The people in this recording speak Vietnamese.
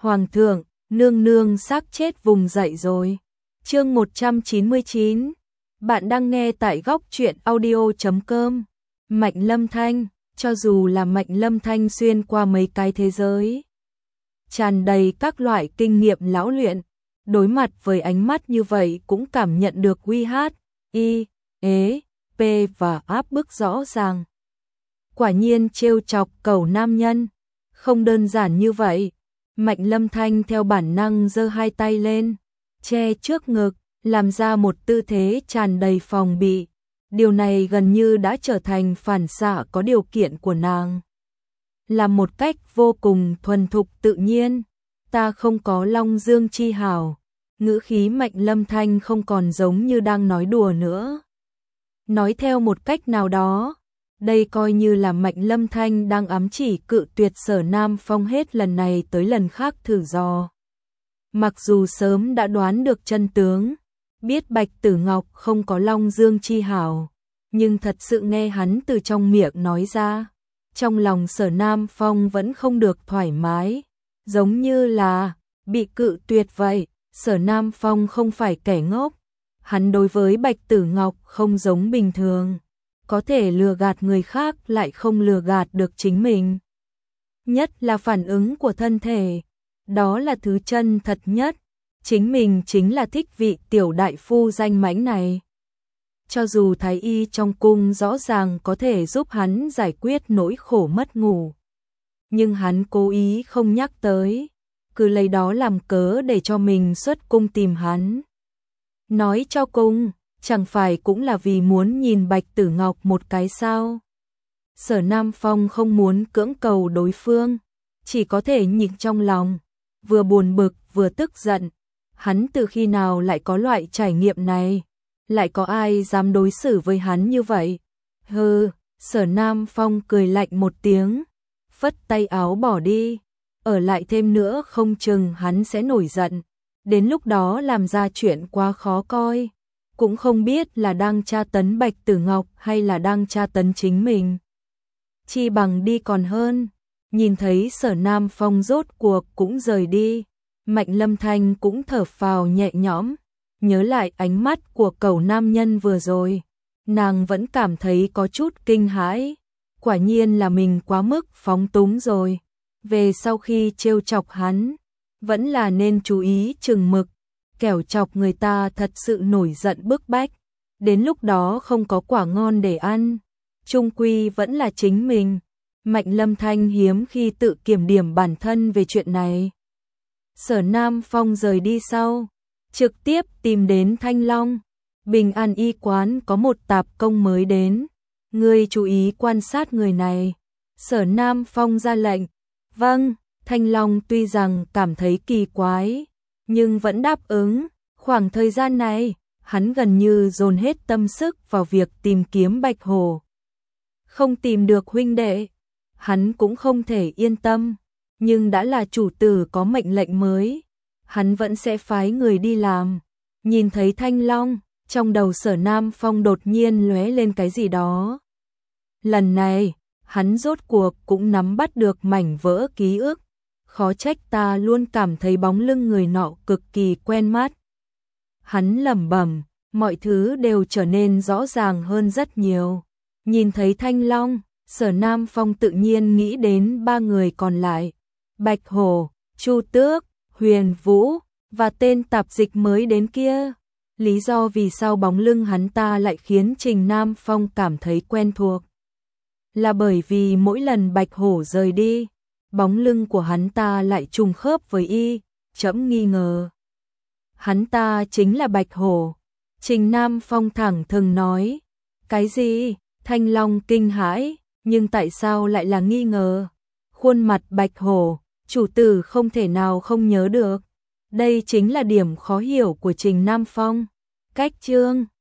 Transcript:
Hoàng thượng, nương nương xác chết vùng dậy rồi. Chương 199. Bạn đang nghe tại góc truyện audio.com. Mạnh Lâm Thanh, cho dù là Mạnh Lâm Thanh xuyên qua mấy cái thế giới, tràn đầy các loại kinh nghiệm lão luyện, đối mặt với ánh mắt như vậy cũng cảm nhận được uy hát, y, ế, p và áp bức rõ ràng. Quả nhiên trêu chọc cẩu nam nhân, không đơn giản như vậy. Mạnh Lâm Thanh theo bản năng giơ hai tay lên, che trước ngực, làm ra một tư thế tràn đầy phòng bị. Điều này gần như đã trở thành phản xạ có điều kiện của nàng. Làm một cách vô cùng thuần thục tự nhiên, ta không có Long Dương chi hảo. Ngữ khí Mạnh Lâm Thanh không còn giống như đang nói đùa nữa. Nói theo một cách nào đó, đây coi như là Mạnh Lâm Thanh đang ám chỉ cự tuyệt Sở Nam Phong hết lần này tới lần khác thử dò. Mặc dù sớm đã đoán được chân tướng, biết Bạch Tử Ngọc không có Long Dương chi hảo, nhưng thật sự nghe hắn từ trong miệng nói ra, trong lòng Sở Nam Phong vẫn không được thoải mái, giống như là bị cự tuyệt vậy. Sở Nam Phong không phải kẻ ngốc, hắn đối với Bạch Tử Ngọc không giống bình thường, có thể lừa gạt người khác lại không lừa gạt được chính mình. Nhất là phản ứng của thân thể, đó là thứ chân thật nhất, chính mình chính là thích vị tiểu đại phu danh mãnh này. Cho dù thái y trong cung rõ ràng có thể giúp hắn giải quyết nỗi khổ mất ngủ, nhưng hắn cố ý không nhắc tới, cứ lấy đó làm cớ để cho mình xuất cung tìm hắn. Nói cho cung, chẳng phải cũng là vì muốn nhìn Bạch Tử Ngọc một cái sao? Sở Nam Phong không muốn cưỡng cầu đối phương, chỉ có thể nhịn trong lòng, vừa buồn bực vừa tức giận. Hắn từ khi nào lại có loại trải nghiệm này? Lại có ai dám đối xử với hắn như vậy? Hừ, Sở Nam Phong cười lạnh một tiếng, phất tay áo bỏ đi. Ở lại thêm nữa không chừng hắn sẽ nổi giận, đến lúc đó làm ra chuyện quá khó coi, cũng không biết là đang tra tấn Bạch Tử Ngọc hay là đang tra tấn chính mình. Chi bằng đi còn hơn. Nhìn thấy Sở Nam Phong rốt cuộc cũng rời đi, Mạnh Lâm Thanh cũng thở phào nhẹ nhõm, nhớ lại ánh mắt của cẩu nam nhân vừa rồi, nàng vẫn cảm thấy có chút kinh hãi, quả nhiên là mình quá mức phóng túng rồi. Về sau khi trêu chọc hắn, vẫn là nên chú ý chừng mực, kẻo chọc người ta thật sự nổi giận bức bách, đến lúc đó không có quả ngon để ăn, chung quy vẫn là chính mình. Mạnh Lâm Thanh hiếm khi tự kiểm điểm bản thân về chuyện này. Sở Nam Phong rời đi sau, trực tiếp tìm đến Thanh Long. Bình An y quán có một tạp công mới đến, ngươi chú ý quan sát người này. Sở Nam Phong ra lệnh. Vâng, Thanh Long tuy rằng cảm thấy kỳ quái, nhưng vẫn đáp ứng. Khoảng thời gian này, hắn gần như dồn hết tâm sức vào việc tìm kiếm Bạch Hổ. Không tìm được huynh đệ, hắn cũng không thể yên tâm, nhưng đã là chủ tử có mệnh lệnh mới, hắn vẫn sẽ phái người đi làm. Nhìn thấy Thanh Long, trong đầu Sở Nam Phong đột nhiên lóe lên cái gì đó. Lần này, hắn rốt cuộc cũng nắm bắt được mảnh vỡ ký ức, khó trách ta luôn cảm thấy bóng lưng người nọ cực kỳ quen mắt. Hắn lẩm bẩm, mọi thứ đều trở nên rõ ràng hơn rất nhiều. Nhìn thấy Thanh Long, Sở Nam Phong tự nhiên nghĩ đến ba người còn lại, Bạch Hổ, Chu Tước, Huyền Vũ và tên tạp dịch mới đến kia. Lý do vì sao bóng lưng hắn ta lại khiến Trình Nam Phong cảm thấy quen thuộc, là bởi vì mỗi lần Bạch Hổ rời đi, bóng lưng của hắn ta lại trùng khớp với y, chẫm nghi ngờ. Hắn ta chính là Bạch Hổ. Trình Nam Phong thẳng thừng nói. Cái gì? Thanh Long kinh hãi, nhưng tại sao lại là nghi ngờ? Khuôn mặt Bạch Hổ, chủ tử không thể nào không nhớ được. Đây chính là điểm khó hiểu của Trình Nam Phong. Cách chương